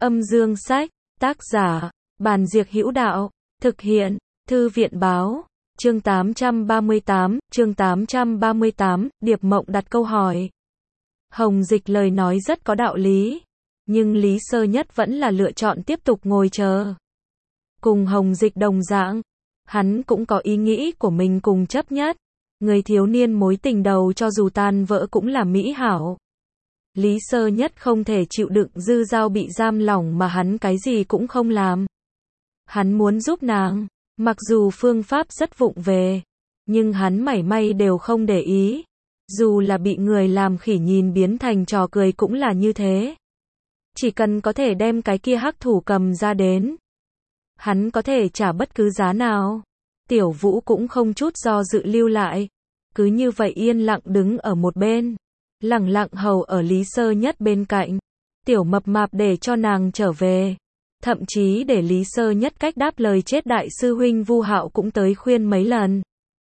Âm dương sách, tác giả, Bàn Diệc Hữu Đạo, thực hiện, Thư viện báo, chương 838, Điệp Mộng đặt câu hỏi. Hồng Dịch lời nói rất có đạo lý, nhưng Lý Sơ Nhất vẫn là lựa chọn tiếp tục ngồi chờ. Cùng Hồng Dịch đồng dạng, hắn cũng có ý nghĩ của mình cùng chấp nhất. Người thiếu niên mối tình đầu cho dù tan vỡ cũng là mỹ hảo. Lý Sơ Nhất không thể chịu đựng Dư Giao bị giam lỏng mà hắn cái gì cũng không làm. Hắn muốn giúp nàng, mặc dù phương pháp rất vụng về, nhưng hắn mảy may đều không để ý. Dù là bị người làm khỉ nhìn biến thành trò cười cũng là như thế. Chỉ cần có thể đem cái kia hắc thủ cầm ra đến, hắn có thể trả bất cứ giá nào. Tiểu Vũ cũng không chút do dự lưu lại, cứ như vậy yên lặng đứng ở một bên, lẳng lặng hầu ở Lý Sơ Nhất bên cạnh. Tiểu Mập Mạp để cho nàng trở về, thậm chí để Lý Sơ Nhất cách đáp lời chết đại sư huynh Vu Hạo cũng tới khuyên mấy lần.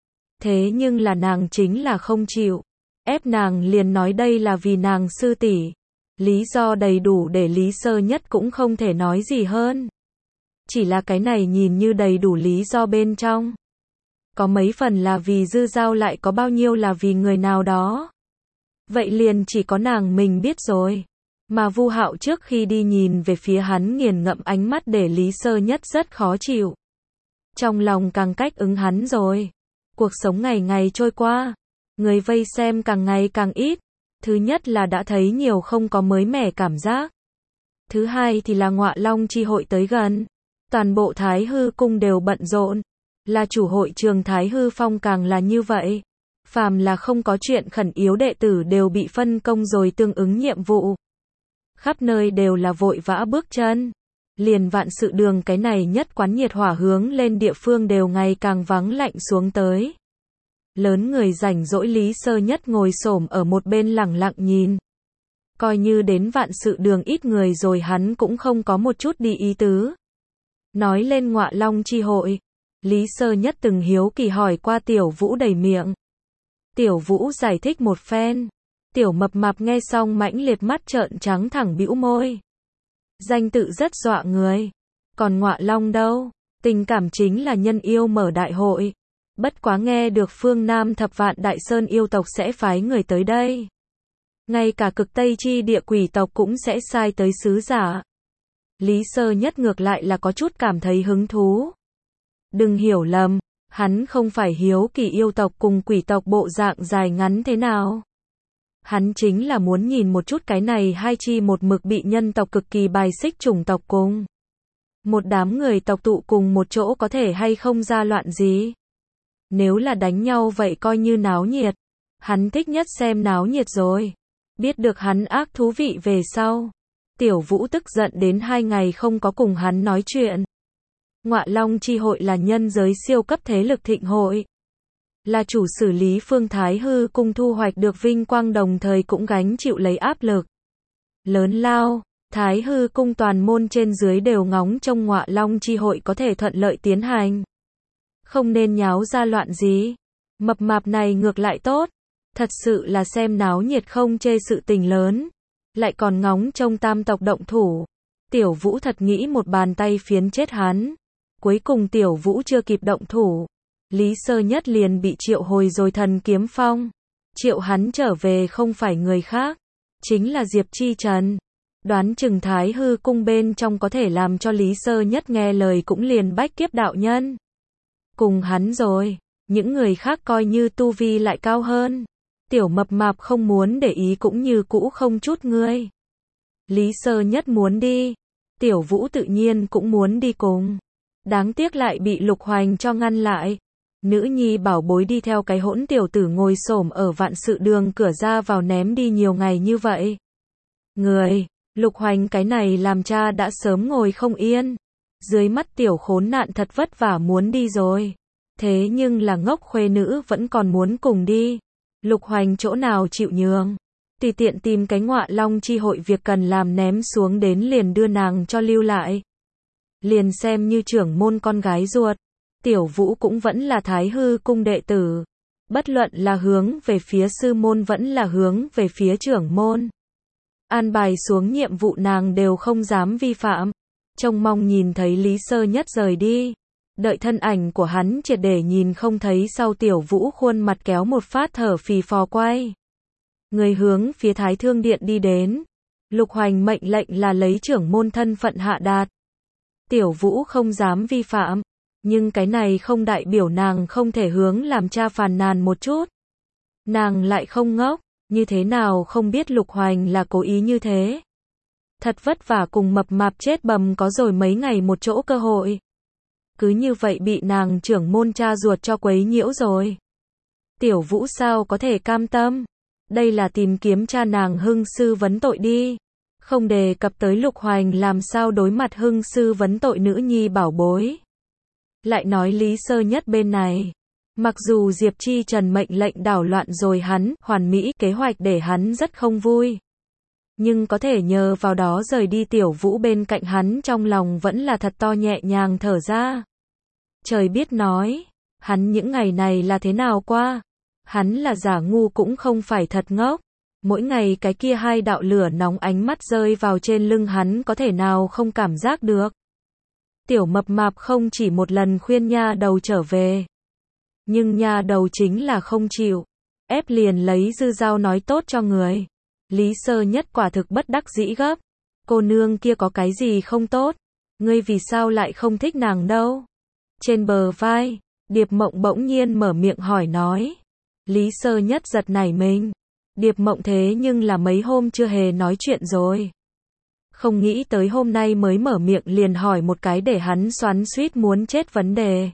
Thế nhưng là nàng chính là không chịu, ép nàng liền nói đây là vì nàng sư tỷ. Lý do đầy đủ để Lý Sơ Nhất cũng không thể nói gì hơn. Chỉ là cái này nhìn như đầy đủ lý do bên trong, có mấy phần là vì Dư Giao, lại có bao nhiêu là vì người nào đó. Vậy liền chỉ có nàng mình biết rồi. Mà Vu Hạo trước khi đi nhìn về phía hắn nghiền ngẫm ánh mắt để Lý Sơ Nhất rất khó chịu. Trong lòng càng cách ứng hắn rồi. Cuộc sống ngày ngày trôi qua, người vây xem càng ngày càng ít. Thứ nhất là đã thấy nhiều không có mới mẻ cảm giác. Thứ hai thì là Ngọa Long chi hội tới gần. Toàn bộ Thái Hư cung đều bận rộn. Là chủ hội trường Thái Hư Phong càng là như vậy. Phàm là không có chuyện khẩn yếu đệ tử đều bị phân công rồi tương ứng nhiệm vụ. Khắp nơi đều là vội vã bước chân. Liền Vạn Sự Đường cái này nhất quán nhiệt hỏa hướng lên địa phương đều ngày càng vắng lạnh xuống tới. Lớn người rảnh rỗi Lý Sơ Nhất ngồi xổm ở một bên lẳng lặng nhìn. Coi như đến Vạn Sự Đường ít người rồi hắn cũng không có một chút đi ý tứ. Nói lên Ngọa Long chi hội, Lý Sơ Nhất từng hiếu kỳ hỏi qua Tiểu Vũ đầy miệng. Tiểu Vũ giải thích một phen. Tiểu Mập Mạp nghe xong mãnh liệt mắt trợn trắng thẳng bĩu môi. Danh tự rất dọa người. Còn Ngọa Long đâu? Tình cảm chính là nhân yêu mở đại hội. Bất quá nghe được phương Nam Thập Vạn Đại Sơn yêu tộc sẽ phái người tới đây. Ngay cả Cực Tây chi địa quỷ tộc cũng sẽ sai tới sứ giả. Lý Sơ Nhất ngược lại là có chút cảm thấy hứng thú. Đừng hiểu lầm, hắn không phải hiếu kỳ yêu tộc cùng quỷ tộc bộ dạng dài ngắn thế nào. Hắn chính là muốn nhìn một chút cái này hai chi một mực bị nhân tộc cực kỳ bài xích chủng tộc cùng. Một đám người tộc tụ cùng một chỗ có thể hay không ra loạn gì. Nếu là đánh nhau vậy coi như náo nhiệt. Hắn thích nhất xem náo nhiệt rồi. Biết được hắn ác thú vị về sau. Tiểu Vũ tức giận đến 2 ngày không có cùng hắn nói chuyện. Ngọa Long chi hội là nhân giới siêu cấp thế lực thịnh hội. Là chủ xử lý phương Thái Hư cung thu hoạch được vinh quang đồng thời cũng gánh chịu lấy áp lực lớn lao. Thái Hư cung toàn môn trên dưới đều ngóng trông Ngọa Long chi hội có thể thuận lợi tiến hành. Không nên nháo ra loạn gì. Mập mạp này ngược lại tốt. Thật sự là xem náo nhiệt không chê sự tình lớn. Lại còn ngóng trông tam tộc động thủ. Tiểu Vũ thật nghĩ một bàn tay phiến chết hắn. Cuối cùng Tiểu Vũ chưa kịp động thủ. Lý Sơ Nhất liền bị triệu hồi rồi Thần Kiếm Phong. Triệu hắn trở về không phải người khác, chính là Diệp Chi Trần. Đoán chừng Thái Hư cung bên trong có thể làm cho Lý Sơ Nhất nghe lời cũng liền Bách Kiếp đạo nhân. Cùng hắn rồi, những người khác coi như tu vi lại cao hơn. Tiểu Mập Mạp không muốn để ý cũng như cũ không chút ngươi. Lý Sơ Nhất muốn đi, Tiểu Vũ tự nhiên cũng muốn đi cùng. Đáng tiếc lại bị Lục Hoành cho ngăn lại. Nữ nhi bảo bối đi theo cái hỗn tiểu tử ngồi xổm ở Vạn Sự Đường cửa ra vào ném đi nhiều ngày như vậy. Người, Lục Hoành cái này làm cha đã sớm ngồi không yên. Dưới mắt tiểu khốn nạn thật vất vả muốn đi rồi. Thế nhưng là ngốc khuê nữ vẫn còn muốn cùng đi. Lục Hoành chỗ nào chịu nhường. Tùy tiện tìm cái Ngọa Long chi hội việc cần làm ném xuống đến liền đưa nàng cho lưu lại. Liền xem như trưởng môn con gái ruột. Tiểu Vũ cũng vẫn là Thái Hư cung đệ tử. Bất luận là hướng về phía sư môn vẫn là hướng về phía trưởng môn. an bài xuống nhiệm vụ nàng đều không dám vi phạm. Trông mong nhìn thấy Lý Sơ Nhất rời đi. Đợi thân ảnh của hắn triệt để nhìn không thấy sau Tiểu Vũ khuôn mặt kéo một phát thở phì phò quay. Người hướng phía Thái Thương Điện đi đến. Lục Hoành mệnh lệnh là lấy trưởng môn thân phận hạ đạt. Tiểu Vũ không dám vi phạm. Nhưng cái này không đại biểu nàng không thể hướng làm cha phàn nàn một chút. Nàng lại không ngốc, như thế nào không biết Lục Hoành là cố ý như thế. Thật vất vả cùng mập mạp chết bầm có rồi mấy ngày một chỗ cơ hội. Cứ như vậy bị nàng trưởng môn cha ruột cho quấy nhiễu rồi. Tiểu Vũ sao có thể cam tâm? Đây là tìm kiếm cha nàng Hưng sư vấn tội đi. Không đề cập tới Lục Hoành làm sao đối mặt Hưng sư vấn tội nữ nhi bảo bối. Lại nói Lý Sơ Nhất bên này. Mặc dù Diệp Chi Trần mệnh lệnh đảo loạn rồi hắn, hoàn mỹ kế hoạch để hắn rất không vui. Nhưng có thể nhờ vào đó rời đi Tiểu Vũ bên cạnh hắn trong lòng vẫn là thật to nhẹ nhàng thở ra. Trời biết nói, hắn những ngày này là thế nào qua. Hắn là giả ngu cũng không phải thật ngốc. Mỗi ngày cái kia hai đạo lửa nóng ánh mắt rơi vào trên lưng hắn có thể nào không cảm giác được. Tiểu mập mạp không chỉ một lần khuyên nha đầu trở về. Nhưng nha đầu chính là không chịu. Ép liền lấy dư dao nói tốt cho người. Lý Sơ Nhất quả thực bất đắc dĩ gấp. Cô nương kia có cái gì không tốt? Ngươi vì sao lại không thích nàng đâu? Trên bờ vai, Điệp Mộng bỗng nhiên mở miệng hỏi nói. Lý Sơ Nhất giật nảy mình. Điệp Mộng thế nhưng là mấy hôm chưa hề nói chuyện rồi. Không nghĩ tới hôm nay mới mở miệng liền hỏi một cái để hắn xoắn xuýt muốn chết vấn đề.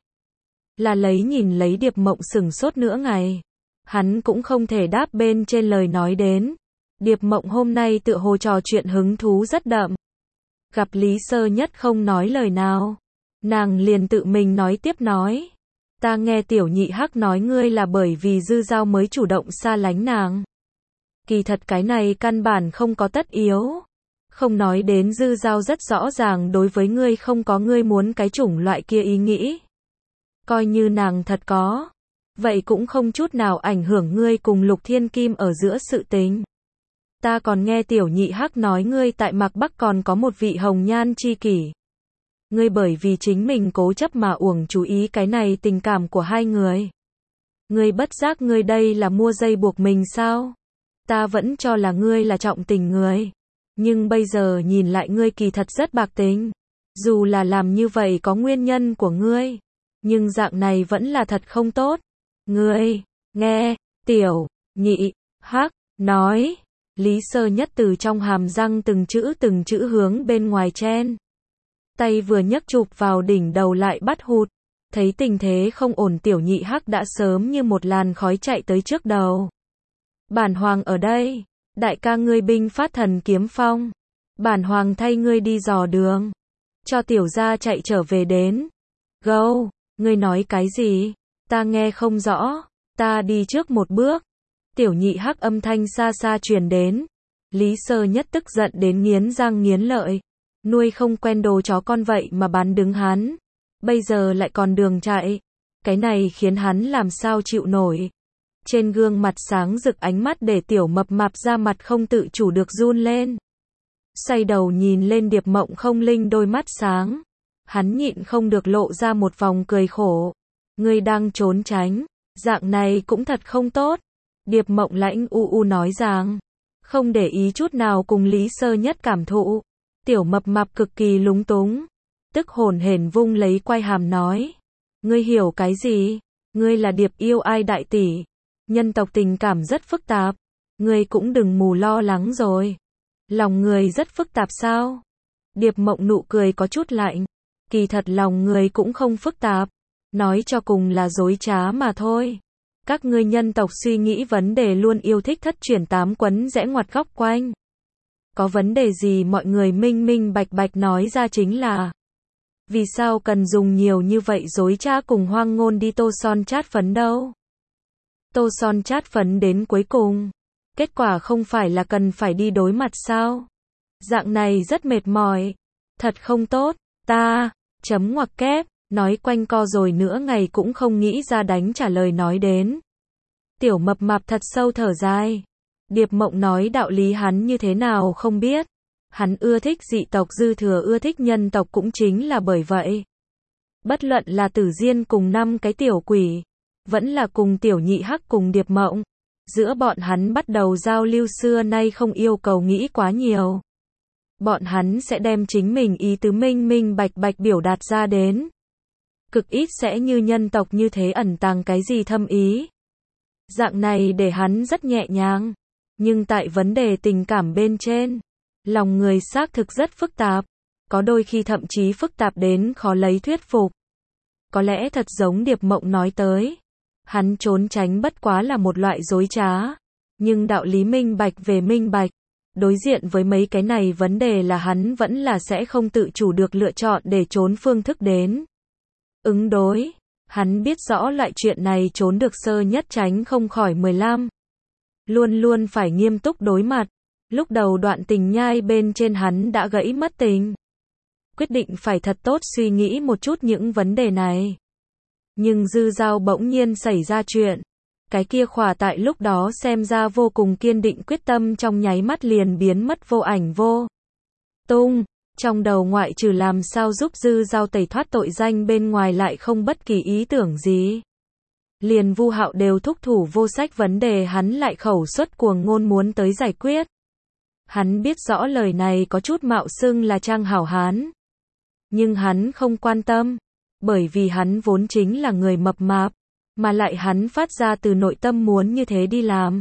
Là lấy nhìn lấy Điệp Mộng sửng sốt nửa ngày. Hắn cũng không thể đáp bên trên lời nói đến. Điệp Mộng hôm nay tựa hồ trò chuyện hứng thú rất đậm. Gặp Lý Sơ Nhất không nói lời nào. Nàng liền tự mình nói tiếp nói. Ta nghe Tiểu Nhị Hắc nói ngươi là bởi vì dư dao mới chủ động xa lánh nàng. Kỳ thật cái này căn bản không có tất yếu. Không nói đến dư dao rất rõ ràng đối với ngươi không có ngươi muốn cái chủng loại kia ý nghĩ. Coi như nàng thật có. Vậy cũng không chút nào ảnh hưởng ngươi cùng Lục Thiên Kim ở giữa sự tình. Ta còn nghe Tiểu Nhị Hắc nói ngươi tại Mạc Bắc còn có một vị hồng nhan chi kỷ. Ngươi bởi vì chính mình cố chấp mà uổng chú ý cái này tình cảm của hai người. Ngươi bất giác ngươi đây là mua dây buộc mình sao? Ta vẫn cho là ngươi là trọng tình người. Nhưng bây giờ nhìn lại ngươi kỳ thật rất bạc tính. Dù là làm như vậy có nguyên nhân của ngươi. Nhưng dạng này vẫn là thật không tốt. Ngươi, nghe, Tiểu Nhị Hắc nói. Lý Sơ Nhất từ trong hàm răng từng chữ hướng bên ngoài chen. Tay vừa nhấc chụp vào đỉnh đầu lại bắt hụt. Thấy tình thế không ổn Tiểu Nhị Hắc đã sớm như một làn khói chạy tới trước đầu. Bản hoàng ở đây. Đại ca ngươi binh phát thần kiếm phong. Bản hoàng thay ngươi đi dò đường. Cho tiểu gia chạy trở về đến. Gâu, ngươi nói cái gì? Ta nghe không rõ. Ta đi trước một bước. Tiểu Nhị Hắc âm thanh xa xa truyền đến. Lý Sơ Nhất tức giận đến nghiến răng nghiến lợi. Nuôi không quen đồ chó con vậy mà bán đứng hắn. Bây giờ lại còn đường chạy. Cái này khiến hắn làm sao chịu nổi. Trên gương mặt sáng rực ánh mắt để Tiểu mập mạp ra mặt không tự chủ được run lên. Xoay đầu nhìn lên Điệp Mộng không linh đôi mắt sáng. Hắn nhịn không được lộ ra một vòng cười khổ. Ngươi đang trốn tránh. Dạng này cũng thật không tốt. Điệp Mộng lãnh u nói rằng. Không để ý chút nào cùng Lý Sơ Nhất cảm thụ. Tiểu mập mạp cực kỳ lúng túng. Tức hồn hển vung lấy quai hàm nói. Ngươi hiểu cái gì? Ngươi là Điệp yêu ai đại tỷ. Nhân tộc tình cảm rất phức tạp. Ngươi cũng đừng mù lo lắng rồi. Lòng người rất phức tạp sao? Điệp Mộng nụ cười có chút lạnh. Kỳ thật lòng người cũng không phức tạp. Nói cho cùng là dối trá mà thôi. Các ngươi nhân tộc suy nghĩ vấn đề luôn yêu thích thất chuyển tám quấn rẽ ngoặt góc quanh. Có vấn đề gì mọi người minh minh bạch bạch nói ra chính là. Vì sao cần dùng nhiều như vậy dối trá cùng hoang ngôn đi tô son chát phấn đâu? Tô son chát phấn đến cuối cùng. Kết quả không phải là cần phải đi đối mặt sao? Dạng này rất mệt mỏi. Thật không tốt. Ta, chấm ngoặc kép, nói quanh co rồi nữa ngày cũng không nghĩ ra đánh trả lời nói đến. Tiểu mập mạp thật sâu thở dài. Điệp Mộng nói đạo lý hắn như thế nào không biết. Hắn ưa thích dị tộc dư thừa ưa thích nhân tộc cũng chính là bởi vậy. Bất luận là Tử Diên cùng 5 cái tiểu quỷ, vẫn là cùng tiểu nhị hắc cùng Điệp Mộng. Giữa bọn hắn bắt đầu giao lưu xưa nay không yêu cầu nghĩ quá nhiều. Bọn hắn sẽ đem chính mình ý tứ minh minh bạch bạch biểu đạt ra đến. Cực ít sẽ như nhân tộc như thế ẩn tàng cái gì thâm ý. Dạng này để hắn rất nhẹ nhàng. Nhưng tại vấn đề tình cảm bên trên, lòng người xác thực rất phức tạp. Có đôi khi thậm chí phức tạp đến khó lấy thuyết phục. Có lẽ thật giống Điệp Mộng nói tới. Hắn trốn tránh bất quá là một loại dối trá. Nhưng đạo lý minh bạch về minh bạch. Đối diện với mấy cái này vấn đề là hắn vẫn là sẽ không tự chủ được lựa chọn để trốn phương thức đến. Ứng đối. Hắn biết rõ loại chuyện này trốn được sơ nhất tránh không khỏi 15. Luôn luôn phải nghiêm túc đối mặt. Lúc đầu đoạn tình nhai bên trên hắn đã gãy mất tình. Quyết định phải thật tốt suy nghĩ một chút những vấn đề này. Nhưng Dư Giao bỗng nhiên xảy ra chuyện. Cái kia khỏa tại lúc đó xem ra vô cùng kiên định quyết tâm trong nháy mắt liền biến mất vô ảnh vô tung. Trong đầu ngoại trừ làm sao giúp Dư Giao tẩy thoát tội danh bên ngoài lại không bất kỳ ý tưởng gì. Liền Vu Hạo đều thúc thủ vô sách vấn đề hắn lại khẩu xuất cuồng ngôn muốn tới giải quyết. Hắn biết rõ lời này có chút mạo xưng là trang hảo hán. Nhưng hắn không quan tâm. Bởi vì hắn vốn chính là người mập mạp. Mà lại hắn phát ra từ nội tâm muốn như thế đi làm.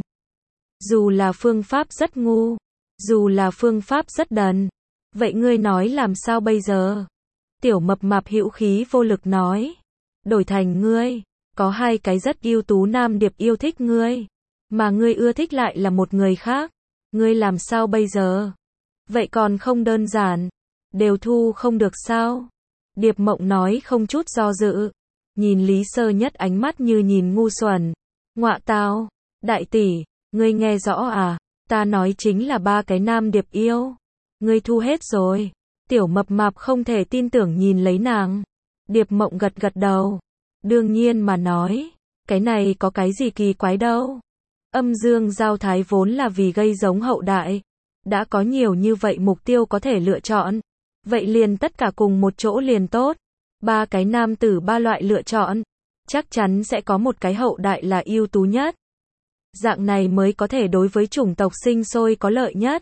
Dù là phương pháp rất ngu. Dù là phương pháp rất đần. Vậy ngươi nói làm sao bây giờ? Tiểu mập mạp hữu khí vô lực nói. Đổi thành ngươi. Có 2 cái rất ưu tú nam điệp yêu thích ngươi. Mà ngươi ưa thích lại là một người khác. Ngươi làm sao bây giờ? Vậy còn không đơn giản. Đều thu không được sao? Điệp Mộng nói không chút do dự. Nhìn Lý Sơ Nhất ánh mắt như nhìn ngu xuẩn. Ngọa tao. Đại tỷ, ngươi nghe rõ à? Ta nói chính là 3 cái nam điệp yêu. Ngươi thu hết rồi. Tiểu mập mạp không thể tin tưởng nhìn lấy nàng. Điệp Mộng gật gật đầu. Đương nhiên mà nói. Cái này có cái gì kỳ quái đâu. Âm dương giao thái vốn là vì gây giống hậu đại. Đã có nhiều như vậy mục tiêu có thể lựa chọn. Vậy liền tất cả cùng một chỗ liền tốt. 3 cái nam tử 3 loại lựa chọn. Chắc chắn sẽ có một cái hậu đại là ưu tú nhất. Dạng này mới có thể đối với chủng tộc sinh sôi có lợi nhất.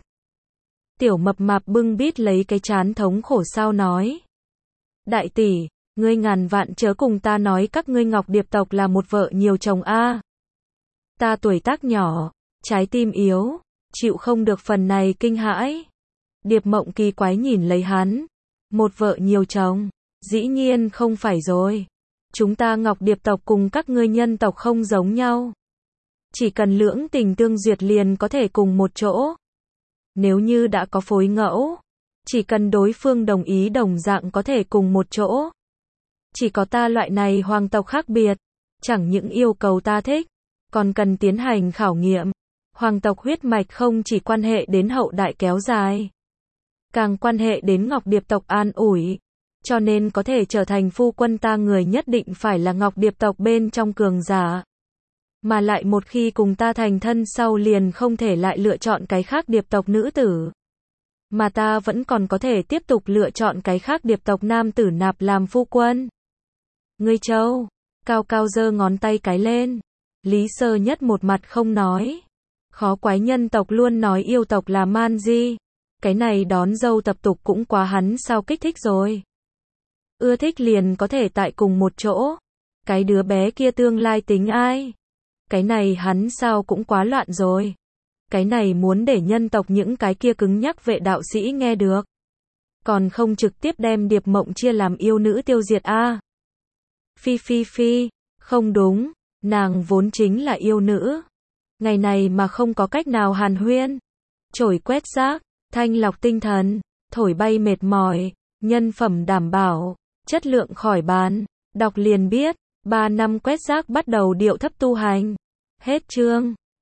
Tiểu mập mạp bưng bít lấy cái trán thống khổ sao nói. Đại tỷ, ngươi ngàn vạn chớ cùng ta nói các ngươi Ngọc Điệp tộc là một vợ nhiều chồng a. Ta tuổi tác nhỏ, trái tim yếu, chịu không được phần này kinh hãi. Điệp Mộng kỳ quái nhìn lấy hắn. Một vợ nhiều chồng, dĩ nhiên không phải rồi. Chúng ta Ngọc Điệp tộc cùng các ngươi nhân tộc không giống nhau. Chỉ cần lưỡng tình tương duyệt liền có thể cùng một chỗ. Nếu như đã có phối ngẫu, chỉ cần đối phương đồng ý đồng dạng có thể cùng một chỗ. Chỉ có ta loại này hoàng tộc khác biệt, chẳng những yêu cầu ta thích, còn cần tiến hành khảo nghiệm. Hoàng tộc huyết mạch không chỉ quan hệ đến hậu đại kéo dài, càng quan hệ đến Ngọc Điệp tộc an ủi. Cho nên có thể trở thành phu quân ta người nhất định phải là Ngọc Điệp tộc bên trong cường giả. Mà lại một khi cùng ta thành thân sau liền không thể lại lựa chọn cái khác điệp tộc nữ tử. Mà ta vẫn còn có thể tiếp tục lựa chọn cái khác điệp tộc nam tử nạp làm phu quân. Ngươi Châu, cao cao giơ ngón tay cái lên. Lý Sơ Nhất một mặt không nói. Khó quái nhân tộc luôn nói yêu tộc là man di. Cái này đón dâu tập tục cũng quá hắn sao kích thích rồi. Ưa thích liền có thể tại cùng một chỗ. Cái đứa bé kia tương lai tính ai? Cái này hắn sao cũng quá loạn rồi. Cái này muốn để nhân tộc những cái kia cứng nhắc vệ đạo sĩ nghe được. Còn không trực tiếp đem Điệp Mộng chia làm yêu nữ tiêu diệt a. Phi, không đúng, nàng vốn chính là yêu nữ. Ngày này mà không có cách nào hàn huyên. Chổi quét rác, thanh lọc tinh thần, thổi bay mệt mỏi, nhân phẩm đảm bảo, chất lượng khỏi bàn. Đọc liền biết, 3 năm quét rác bắt đầu điệu thấp tu hành. Hết chương.